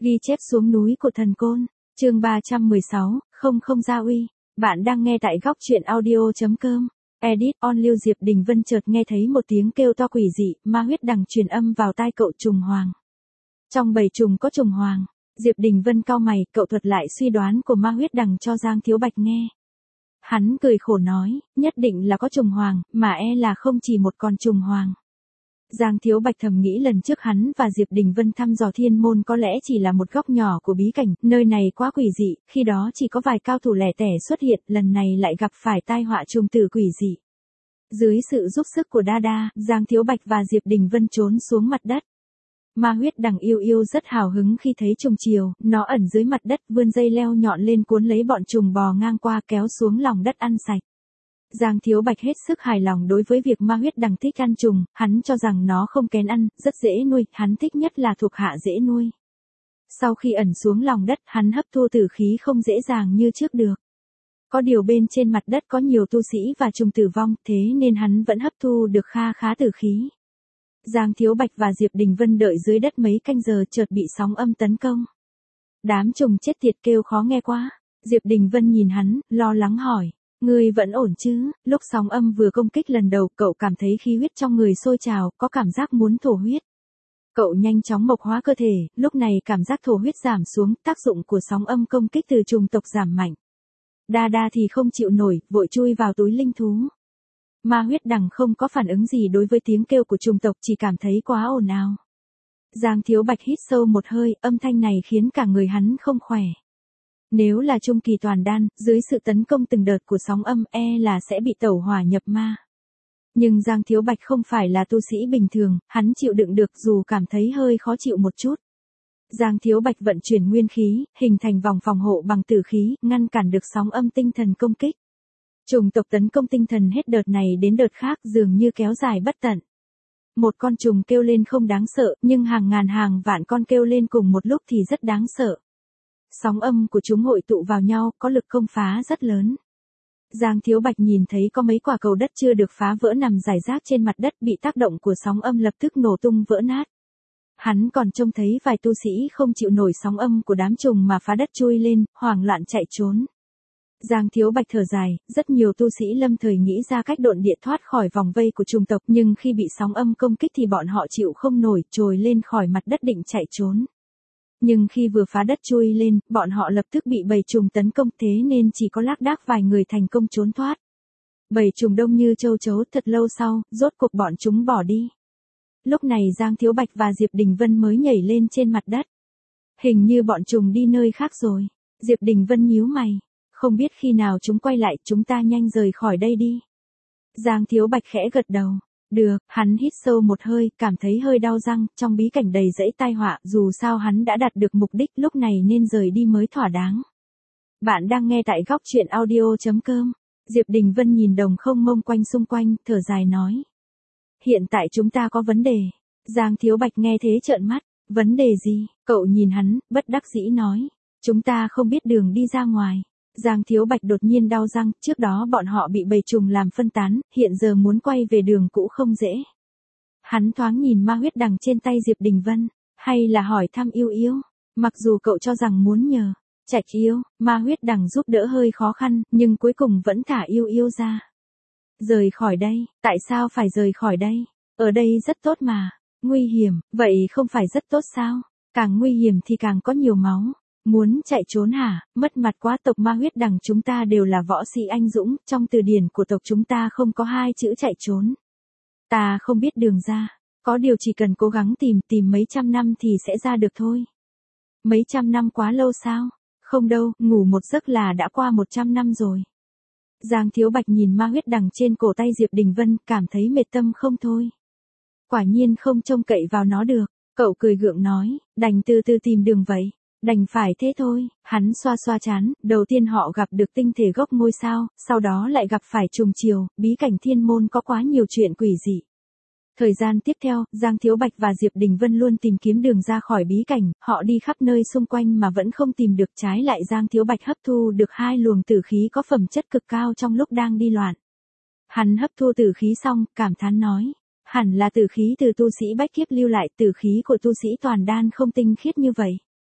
Ghi chép xuống núi của thần côn, chương 316, không gia uy. Bạn đang nghe tại góc truyện audio.com. Edit on Lưu Diệp Đình Vân chợt nghe thấy một tiếng kêu to quỷ dị, ma huyết đằng truyền âm vào tai cậu trùng hoàng. Trong bầy trùng có trùng hoàng. Diệp Đình Vân cau mày, cậu thuật lại suy đoán của ma huyết đằng cho Giang Thiếu Bạch nghe. Hắn cười khổ nói, nhất định là có trùng hoàng, mà là không chỉ một con trùng hoàng. Giang Thiếu Bạch thầm nghĩ lần trước hắn và Diệp Đình Vân thăm dò thiên môn có lẽ chỉ là một góc nhỏ của bí cảnh, nơi này quá quỷ dị, khi đó chỉ có vài cao thủ lẻ tẻ xuất hiện, lần này lại gặp phải tai họa trùng tử quỷ dị. Dưới sự giúp sức của Đa, Giang Thiếu Bạch và Diệp Đình Vân trốn xuống mặt đất. Ma huyết đằng yêu rất hào hứng khi thấy trùng chiều, nó ẩn dưới mặt đất vươn dây leo nhọn lên cuốn lấy bọn trùng bò ngang qua kéo xuống lòng đất ăn sạch. Giang Thiếu Bạch hết sức hài lòng đối với việc ma huyết đằng thích ăn trùng, hắn cho rằng nó không kén ăn, rất dễ nuôi, hắn thích nhất là thuộc hạ dễ nuôi. Sau khi ẩn xuống lòng đất, hắn hấp thu tử khí không dễ dàng như trước được. Có điều bên trên mặt đất có nhiều tu sĩ và trùng tử vong, thế nên hắn vẫn hấp thu được khá tử khí. Giang Thiếu Bạch và Diệp Đình Vân đợi dưới đất mấy canh giờ chợt bị sóng âm tấn công. Đám trùng chết tiệt kêu khó nghe quá. Diệp Đình Vân nhìn hắn, lo lắng hỏi. Ngươi vẫn ổn chứ? Lúc sóng âm vừa công kích lần đầu, cậu cảm thấy khí huyết trong người sôi trào, có cảm giác muốn thổ huyết. Cậu nhanh chóng mộc hóa cơ thể, lúc này cảm giác thổ huyết giảm xuống, tác dụng của sóng âm công kích từ trùng tộc giảm mạnh. Đa thì không chịu nổi, vội chui vào túi linh thú. Ma huyết đằng không có phản ứng gì đối với tiếng kêu của trùng tộc, chỉ cảm thấy quá ồn ào. Giang Thiếu Bạch hít sâu một hơi, âm thanh này khiến cả người hắn không khỏe. Nếu là trung kỳ toàn đan, dưới sự tấn công từng đợt của sóng âm là sẽ bị tẩu hỏa nhập ma. Nhưng Giang Thiếu Bạch không phải là tu sĩ bình thường, hắn chịu đựng được dù cảm thấy hơi khó chịu một chút. Giang Thiếu Bạch vận chuyển nguyên khí, hình thành vòng phòng hộ bằng tử khí, ngăn cản được sóng âm tinh thần công kích. Trùng tộc tấn công tinh thần hết đợt này đến đợt khác dường như kéo dài bất tận. Một con trùng kêu lên không đáng sợ, nhưng hàng ngàn hàng vạn con kêu lên cùng một lúc thì rất đáng sợ. Sóng âm của chúng hội tụ vào nhau, có lực công phá rất lớn. Giang Thiếu Bạch nhìn thấy có mấy quả cầu đất chưa được phá vỡ nằm rải rác trên mặt đất bị tác động của sóng âm lập tức nổ tung vỡ nát. Hắn còn trông thấy vài tu sĩ không chịu nổi sóng âm của đám trùng mà phá đất chui lên, hoảng loạn chạy trốn. Giang Thiếu Bạch thở dài, rất nhiều tu sĩ lâm thời nghĩ ra cách độn địa thoát khỏi vòng vây của trùng tộc, nhưng khi bị sóng âm công kích thì bọn họ chịu không nổi, trồi lên khỏi mặt đất định chạy trốn. Nhưng khi vừa phá đất chui lên, bọn họ lập tức bị bầy trùng tấn công, thế nên chỉ có lác đác vài người thành công trốn thoát. Bầy trùng đông như châu chấu, thật lâu sau, rốt cuộc bọn chúng bỏ đi. Lúc này Giang Thiếu Bạch và Diệp Đình Vân mới nhảy lên trên mặt đất. Hình như bọn trùng đi nơi khác rồi. Diệp Đình Vân nhíu mày. Không biết khi nào chúng quay lại, chúng ta nhanh rời khỏi đây đi. Giang Thiếu Bạch khẽ gật đầu. Được, hắn hít sâu một hơi, cảm thấy hơi đau răng, trong bí cảnh đầy rẫy tai họa, dù sao hắn đã đạt được mục đích, lúc này nên rời đi mới thỏa đáng. Bạn đang nghe tại góc truyện audio.com. Diệp Đình Vân nhìn đồng không mông quanh xung quanh, thở dài nói. Hiện tại chúng ta có vấn đề. Giang Thiếu Bạch nghe thế trợn mắt. Vấn đề gì? Cậu nhìn hắn, bất đắc dĩ nói. Chúng ta không biết đường đi ra ngoài. Giang Thiếu Bạch đột nhiên đau răng, trước đó bọn họ bị bầy trùng làm phân tán, hiện giờ muốn quay về đường cũ không dễ. Hắn thoáng nhìn ma huyết đằng trên tay Diệp Đình Vân, hay là hỏi thăm yêu. Mặc dù cậu cho rằng muốn nhờ Trạch yêu, ma huyết đằng giúp đỡ hơi khó khăn, nhưng cuối cùng vẫn thả yêu ra. Rời khỏi đây, tại sao phải rời khỏi đây? Ở đây rất tốt mà. Nguy hiểm, vậy không phải rất tốt sao? Càng nguy hiểm thì càng có nhiều máu. Muốn chạy trốn hả? Mất mặt quá, tộc ma huyết đằng chúng ta đều là võ sĩ anh dũng, trong từ điển của tộc chúng ta không có hai chữ chạy trốn. Ta không biết đường ra, có điều chỉ cần cố gắng tìm mấy trăm năm thì sẽ ra được thôi. Mấy trăm năm quá lâu sao? Không đâu, ngủ một giấc là đã qua 100 năm rồi. Giang Thiếu Bạch nhìn ma huyết đằng trên cổ tay Diệp Đình Vân, cảm thấy mệt tâm không thôi. Quả nhiên không trông cậy vào nó được, cậu cười gượng nói, đành từ từ tìm đường vậy. Đành phải thế thôi, hắn xoa trán, đầu tiên họ gặp được tinh thể gốc ngôi sao, sau đó lại gặp phải trùng chiều, bí cảnh thiên môn có quá nhiều chuyện quỷ dị. Thời gian tiếp theo, Giang Thiếu Bạch và Diệp Đình Vân luôn tìm kiếm đường ra khỏi bí cảnh, họ đi khắp nơi xung quanh mà vẫn không tìm được, trái lại Giang Thiếu Bạch hấp thu được 2 luồng tử khí có phẩm chất cực cao trong lúc đang đi loạn. Hắn hấp thu tử khí xong, cảm thán nói, hẳn là tử khí từ tu sĩ bách kiếp lưu lại, tử khí của tu sĩ toàn đan không tinh khiết như vậy.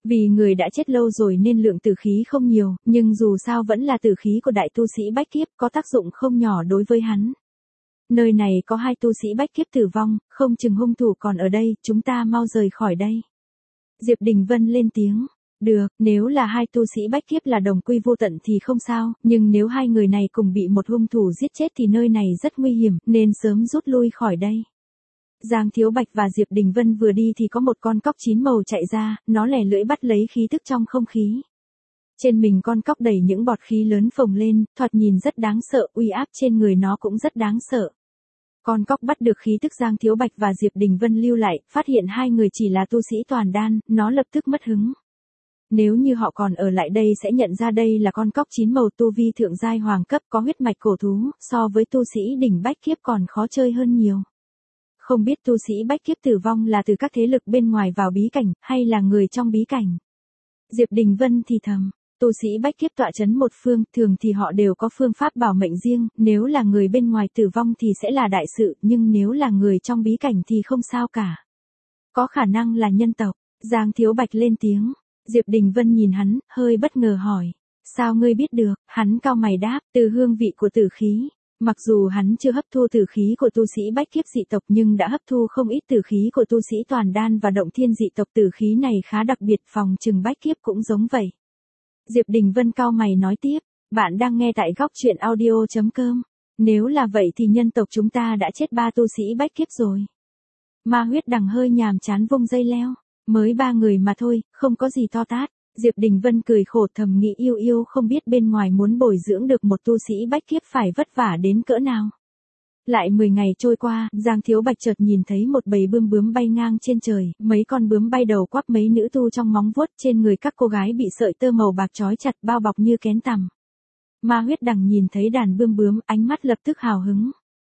Vì người đã chết lâu rồi nên lượng tử khí không nhiều, nhưng dù sao vẫn là tử khí của đại tu sĩ bách kiếp, có tác dụng không nhỏ đối với hắn. Nơi này có 2 tu sĩ bách kiếp tử vong, không chừng hung thủ còn ở đây, chúng ta mau rời khỏi đây. Diệp Đình Vân lên tiếng. Được, nếu là 2 tu sĩ bách kiếp là đồng quy vô tận thì không sao, nhưng nếu 2 người này cùng bị một hung thủ giết chết thì nơi này rất nguy hiểm, nên sớm rút lui khỏi đây. Giang Thiếu Bạch và Diệp Đình Vân vừa đi thì có một con cóc 9 màu chạy ra, nó lẻ lưỡi bắt lấy khí tức trong không khí. Trên mình con cóc đầy những bọt khí lớn phồng lên, thoạt nhìn rất đáng sợ, uy áp trên người nó cũng rất đáng sợ. Con cóc bắt được khí tức Giang Thiếu Bạch và Diệp Đình Vân lưu lại, phát hiện 2 người chỉ là tu sĩ toàn đan, nó lập tức mất hứng. Nếu như họ còn ở lại đây sẽ nhận ra đây là con cóc 9 màu tu vi thượng giai hoàng cấp có huyết mạch cổ thú, so với tu sĩ đỉnh bách kiếp còn khó chơi hơn nhiều. Không biết tu sĩ bách kiếp tử vong là từ các thế lực bên ngoài vào bí cảnh, hay là người trong bí cảnh. Diệp Đình Vân thì thầm, tu sĩ bách kiếp tọa chấn một phương, thường thì họ đều có phương pháp bảo mệnh riêng, nếu là người bên ngoài tử vong thì sẽ là đại sự, nhưng nếu là người trong bí cảnh thì không sao cả. Có khả năng là nhân tộc. Giang Thiếu Bạch lên tiếng. Diệp Đình Vân nhìn hắn, hơi bất ngờ hỏi. Sao ngươi biết được? Hắn cau mày đáp, từ hương vị của tử khí. Mặc dù hắn chưa hấp thu tử khí của tu sĩ bách kiếp dị tộc nhưng đã hấp thu không ít tử khí của tu sĩ toàn đan và động thiên dị tộc, tử khí này khá đặc biệt, phòng trừng bách kiếp cũng giống vậy. Diệp Đình Vân cau mày nói tiếp, bạn đang nghe tại góc truyện audio.com. Nếu là vậy thì nhân tộc chúng ta đã chết 3 tu sĩ bách kiếp rồi. Ma Huyết Đằng hơi nhàm chán vung dây leo, mới 3 người mà thôi, không có gì to tát. Diệp Đình Vân cười khổ thầm nghĩ yêu yêu không biết bên ngoài muốn bồi dưỡng được một tu sĩ bách kiếp phải vất vả đến cỡ nào. Lại 10 ngày trôi qua, Giang Thiếu Bạch chợt nhìn thấy một bầy bươm bướm bay ngang trên trời, mấy con bướm bay đầu quắp mấy nữ tu trong móng vuốt, trên người các cô gái bị sợi tơ màu bạc trói chặt bao bọc như kén tằm. Ma Huyết Đằng nhìn thấy đàn bươm bướm, ánh mắt lập tức hào hứng.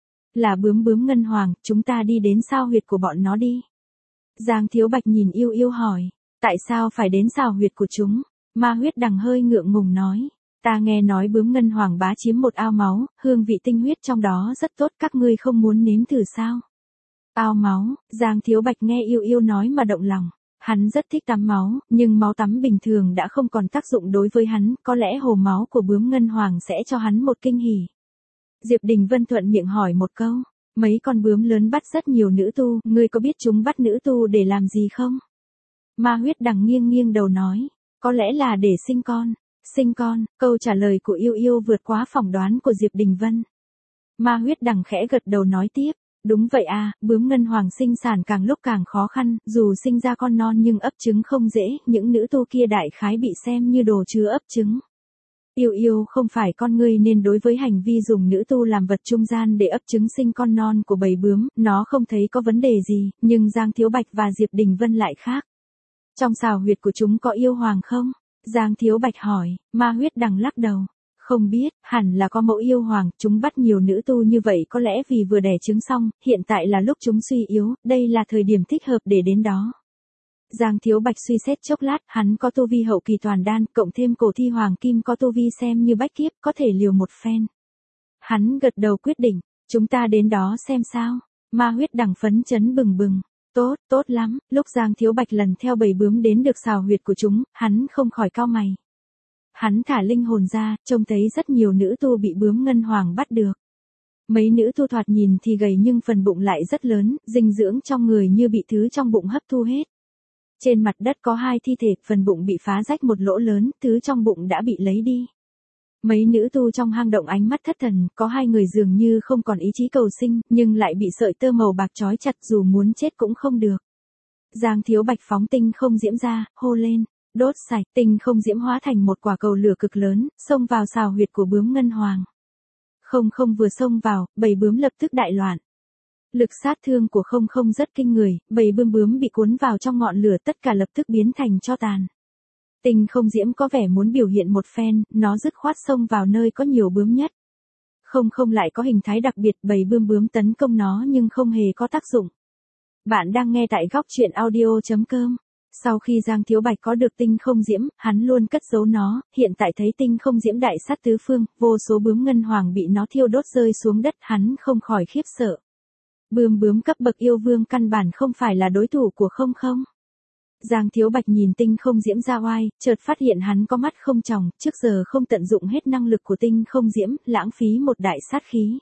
Là bướm bướm ngân hoàng, chúng ta đi đến sao huyệt của bọn nó đi. Giang Thiếu Bạch nhìn yêu yêu hỏi, tại sao phải đến sao huyệt của chúng? Ma Huyết Đằng hơi ngượng ngùng nói, ta nghe nói bướm ngân hoàng bá chiếm một ao máu, hương vị tinh huyết trong đó rất tốt, các ngươi không muốn nếm thử sao? Ao máu, Giang Thiếu Bạch nghe yêu yêu nói mà động lòng. Hắn rất thích tắm máu, nhưng máu tắm bình thường đã không còn tác dụng đối với hắn, có lẽ hồ máu của bướm ngân hoàng sẽ cho hắn một kinh hỉ. Diệp Đình Vân thuận miệng hỏi một câu, mấy con bướm lớn bắt rất nhiều nữ tu, ngươi có biết chúng bắt nữ tu để làm gì không? Ma Huyết Đằng nghiêng nghiêng đầu nói, có lẽ là để sinh con. Sinh con, câu trả lời của yêu yêu vượt quá phỏng đoán của Diệp Đình Vân. Ma Huyết Đằng khẽ gật đầu nói tiếp, đúng vậy à, bướm ngân hoàng sinh sản càng lúc càng khó khăn, dù sinh ra con non nhưng ấp trứng không dễ, những nữ tu kia đại khái bị xem như đồ chứa ấp trứng. Yêu yêu không phải con ngươi nên đối với hành vi dùng nữ tu làm vật trung gian để ấp trứng sinh con non của bầy bướm, nó không thấy có vấn đề gì, nhưng Giang Thiếu Bạch và Diệp Đình Vân lại khác. Trong xào huyệt của chúng có yêu hoàng không? Giang Thiếu Bạch hỏi, Ma Huyết Đằng lắc đầu. Không biết, hẳn là có mẫu yêu hoàng, chúng bắt nhiều nữ tu như vậy có lẽ vì vừa đẻ trứng xong, hiện tại là lúc chúng suy yếu, đây là thời điểm thích hợp để đến đó. Giang Thiếu Bạch suy xét chốc lát, hắn có tu vi hậu kỳ toàn đan, cộng thêm cổ thi hoàng kim có tu vi xem như bách kiếp, có thể liều một phen. Hắn gật đầu quyết định, chúng ta đến đó xem sao. Ma Huyết Đằng phấn chấn bừng bừng. Tốt, tốt lắm, lúc Giang Thiếu Bạch lần theo bầy bướm đến được xào huyệt của chúng, hắn không khỏi cau mày. Hắn thả linh hồn ra, trông thấy rất nhiều nữ tu bị bướm ngân hoàng bắt được. Mấy nữ tu thoạt nhìn thì gầy nhưng phần bụng lại rất lớn, dinh dưỡng trong người như bị thứ trong bụng hấp thu hết. Trên mặt đất có 2 thi thể, phần bụng bị phá rách một lỗ lớn, thứ trong bụng đã bị lấy đi. Mấy nữ tu trong hang động ánh mắt thất thần, có 2 người dường như không còn ý chí cầu sinh, nhưng lại bị sợi tơ màu bạc trói chặt, dù muốn chết cũng không được. Giang Thiếu Bạch phóng tinh không diễm ra, hô lên, đốt sạch, tinh không diễm hóa thành một quả cầu lửa cực lớn, xông vào xào huyệt của bướm ngân hoàng. Không không vừa xông vào, bầy bướm lập tức đại loạn. Lực sát thương của không không rất kinh người, bầy bướm bướm bị cuốn vào trong ngọn lửa tất cả lập tức biến thành tro tàn. Tinh không diễm có vẻ muốn biểu hiện một phen, nó dứt khoát xông vào nơi có nhiều bướm nhất. Không không lại có hình thái đặc biệt, bầy bướm bướm tấn công nó nhưng không hề có tác dụng. Bạn đang nghe tại góc truyện audio.com. Sau khi Giang Thiếu Bạch có được tinh không diễm, hắn luôn cất giấu nó, hiện tại thấy tinh không diễm đại sát tứ phương, vô số bướm ngân hoàng bị nó thiêu đốt rơi xuống đất, hắn không khỏi khiếp sợ. Bướm bướm cấp bậc yêu vương căn bản không phải là đối thủ của không không. Giang Thiếu Bạch nhìn Tinh Không Diễm ra oai, chợt phát hiện hắn có mắt không tròng, trước giờ không tận dụng hết năng lực của Tinh Không Diễm, lãng phí một đại sát khí.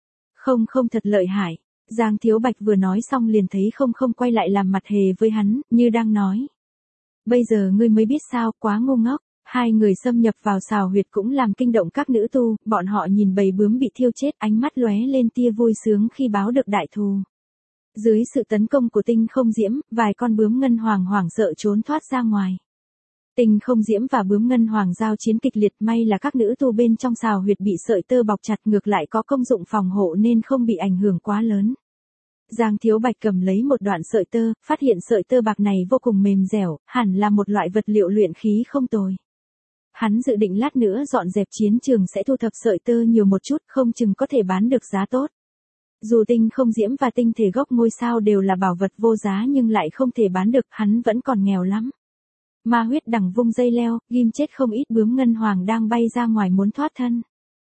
Không thật lợi hại. Giang Thiếu Bạch vừa nói xong liền thấy không quay lại làm mặt hề với hắn, như đang nói. Bây giờ ngươi mới biết sao, quá ngu ngốc. Hai người xâm nhập vào xào huyệt cũng làm kinh động các nữ tu, bọn họ nhìn bầy bướm bị thiêu chết, ánh mắt lóe lên tia vui sướng khi báo được đại thù. Dưới sự tấn công của Tinh Không Diễm, vài con bướm ngân hoàng hoảng sợ trốn thoát ra ngoài. Tinh Không Diễm và bướm ngân hoàng giao chiến kịch liệt, may là các nữ tu bên trong xào huyệt bị sợi tơ bọc chặt, ngược lại có công dụng phòng hộ nên không bị ảnh hưởng quá lớn. Giang Thiếu Bạch cầm lấy một đoạn sợi tơ, phát hiện sợi tơ bạc này vô cùng mềm dẻo, hẳn là một loại vật liệu luyện khí không tồi. Hắn dự định lát nữa dọn dẹp chiến trường sẽ thu thập sợi tơ nhiều một chút, không chừng có thể bán được giá tốt. Dù Tinh Không Diễm và tinh thể gốc ngôi sao đều là bảo vật vô giá nhưng lại không thể bán được, hắn vẫn còn nghèo lắm. Ma huyết đằng vung dây leo, ghim chết không ít bướm ngân hoàng đang bay ra ngoài muốn thoát thân.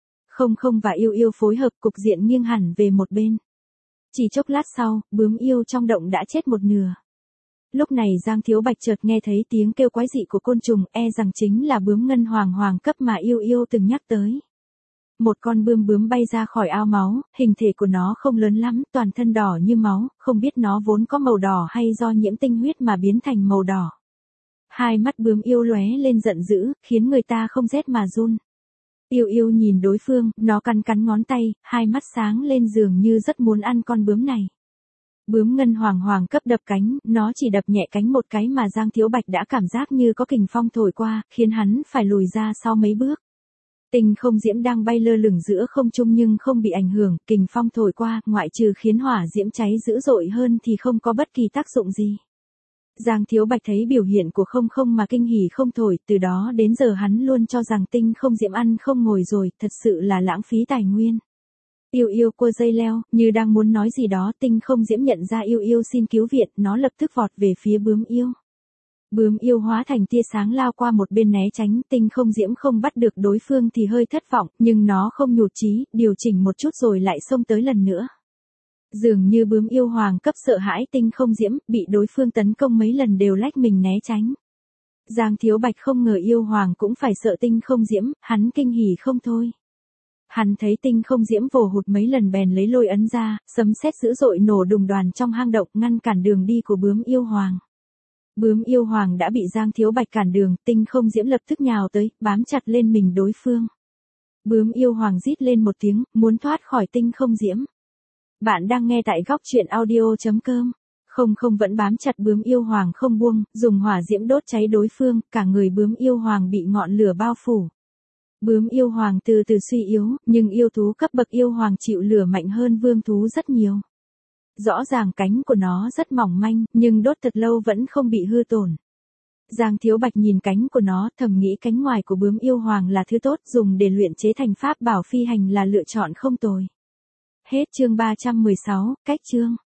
Không và yêu yêu phối hợp, cục diện nghiêng hẳn về một bên. Chỉ chốc lát sau, bướm yêu trong động đã chết một nửa. Lúc này Giang Thiếu Bạch chợt nghe thấy tiếng kêu quái dị của côn trùng, e rằng chính là bướm ngân hoàng hoàng cấp mà yêu yêu từng nhắc tới. Một con bướm bay ra khỏi ao máu, hình thể của nó không lớn lắm, toàn thân đỏ như máu, không biết nó vốn có màu đỏ hay do nhiễm tinh huyết mà biến thành màu đỏ. Hai mắt bướm yêu lóe lên giận dữ, khiến người ta không rét mà run. Yêu nhìn đối phương, nó cắn ngón tay, hai mắt sáng lên dường như rất muốn ăn con bướm này. Bướm ngân hoàng cấp đập cánh, nó chỉ đập nhẹ cánh một cái mà Giang Thiếu Bạch đã cảm giác như có kình phong thổi qua, khiến hắn phải lùi ra sau mấy bước. Tinh Không Diễm đang bay lơ lửng giữa không trung nhưng không bị ảnh hưởng, kình phong thổi qua, ngoại trừ khiến hỏa diễm cháy dữ dội hơn thì không có bất kỳ tác dụng gì. Giang Thiếu Bạch thấy biểu hiện của không mà kinh hỉ không thổi, từ đó đến giờ hắn luôn cho rằng Tinh Không Diễm ăn không ngồi rồi, thật sự là lãng phí tài nguyên. Yêu cua dây leo, như đang muốn nói gì đó, Tinh Không Diễm nhận ra yêu xin cứu viện, nó lập tức vọt về phía bướm yêu. Bướm yêu hóa thành tia sáng lao qua một bên né tránh, Tinh Không Diễm không bắt được đối phương thì hơi thất vọng, nhưng nó không nhụt chí, điều chỉnh một chút rồi lại xông tới lần nữa. Dường như bướm yêu hoàng cấp sợ hãi Tinh Không Diễm, bị đối phương tấn công mấy lần đều lách mình né tránh. Giang Thiếu Bạch không ngờ yêu hoàng cũng phải sợ Tinh Không Diễm, hắn kinh hỉ không thôi. Hắn thấy Tinh Không Diễm vồ hụt mấy lần bèn lấy lôi ấn ra, sấm sét dữ dội nổ đùng đoàn trong hang động ngăn cản đường đi của bướm yêu hoàng. Bướm yêu hoàng đã bị Giang Thiếu Bạch cản đường, Tinh Không Diễm lập tức nhào tới, bám chặt lên mình đối phương. Bướm yêu hoàng rít lên một tiếng, muốn thoát khỏi Tinh Không Diễm. Bạn đang nghe tại góc truyện audio.com. Không vẫn bám chặt bướm yêu hoàng không buông, dùng hỏa diễm đốt cháy đối phương, cả người bướm yêu hoàng bị ngọn lửa bao phủ. Bướm yêu hoàng từ từ suy yếu, nhưng yêu thú cấp bậc yêu hoàng chịu lửa mạnh hơn vương thú rất nhiều. Rõ ràng cánh của nó rất mỏng manh, nhưng đốt thật lâu vẫn không bị hư tổn. Giang Thiếu Bạch nhìn cánh của nó, thầm nghĩ cánh ngoài của bướm yêu hoàng là thứ tốt, dùng để luyện chế thành pháp bảo phi hành là lựa chọn không tồi. Hết chương 316, cách chương.